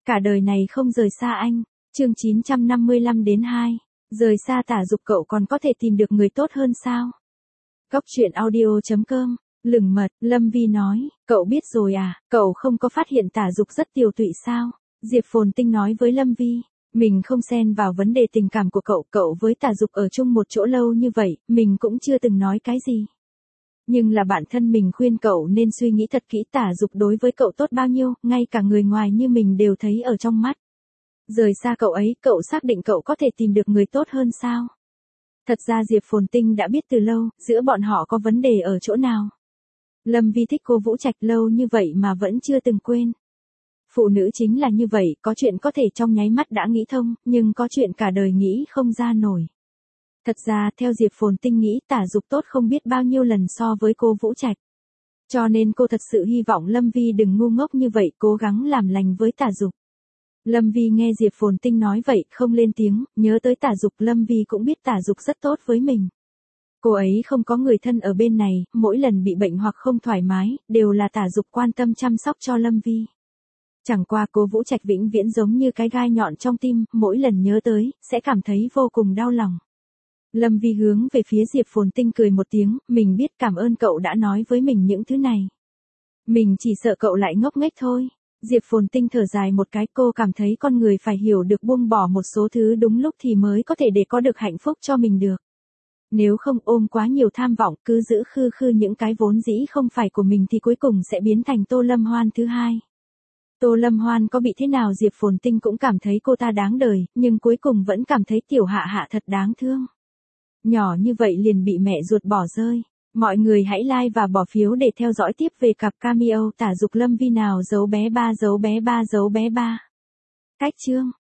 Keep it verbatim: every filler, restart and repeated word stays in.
Cả đời này không rời xa anh. Chương chín trăm năm mươi lăm đến hai. Rời xa Tả Dục cậu còn có thể tìm được người tốt hơn sao? Góc truyện audio chấm com. Lửng mật, Lâm Vi nói, cậu biết rồi à, cậu không có phát hiện Tả Dục rất tiều tụy sao? Diệp Phồn Tinh nói với Lâm Vi, mình không xen vào vấn đề tình cảm của cậu, cậu với Tả Dục ở chung một chỗ lâu như vậy, mình cũng chưa từng nói cái gì. Nhưng là bản thân mình khuyên cậu nên suy nghĩ thật kỹ Tả Dục đối với cậu tốt bao nhiêu, ngay cả người ngoài như mình đều thấy ở trong mắt. Rời xa cậu ấy, cậu xác định cậu có thể tìm được người tốt hơn sao? Thật ra Diệp Phồn Tinh đã biết từ lâu, giữa bọn họ có vấn đề ở chỗ nào. Lâm Vi thích cô Vũ Trạch lâu như vậy mà vẫn chưa từng quên. Phụ nữ chính là như vậy, có chuyện có thể trong nháy mắt đã nghĩ thông, nhưng có chuyện cả đời nghĩ không ra nổi. Thật ra, theo Diệp Phồn Tinh nghĩ Tả Dục tốt không biết bao nhiêu lần so với cô Vũ Trạch. Cho nên cô thật sự hy vọng Lâm Vi đừng ngu ngốc như vậy, cố gắng làm lành với Tả Dục. Lâm Vi nghe Diệp Phồn Tinh nói vậy, không lên tiếng, nhớ tới Tả Dục, Lâm Vi cũng biết Tả Dục rất tốt với mình. Cô ấy không có người thân ở bên này, mỗi lần bị bệnh hoặc không thoải mái, đều là Tả Dục quan tâm chăm sóc cho Lâm Vi. Chẳng qua cô Vũ Trạch vĩnh viễn giống như cái gai nhọn trong tim, mỗi lần nhớ tới, sẽ cảm thấy vô cùng đau lòng. Lâm Vi hướng về phía Diệp Phồn Tinh cười một tiếng, mình biết, cảm ơn cậu đã nói với mình những thứ này. Mình chỉ sợ cậu lại ngốc nghếch thôi. Diệp Phồn Tinh thở dài một cái, cô cảm thấy con người phải hiểu được buông bỏ một số thứ đúng lúc thì mới có thể để có được hạnh phúc cho mình được. Nếu không ôm quá nhiều tham vọng, cứ giữ khư khư những cái vốn dĩ không phải của mình thì cuối cùng sẽ biến thành Tô Lâm Hoan thứ hai. Tô Lâm Hoan có bị thế nào Diệp Phồn Tinh cũng cảm thấy cô ta đáng đời, nhưng cuối cùng vẫn cảm thấy Tiểu Hạ Hạ thật đáng thương. Nhỏ như vậy liền bị mẹ ruột bỏ rơi. Mọi người hãy like và bỏ phiếu để theo dõi tiếp về cặp cameo Tả Dục Lâm Vi nào, dấu bé ba dấu bé ba dấu bé ba. Cách chương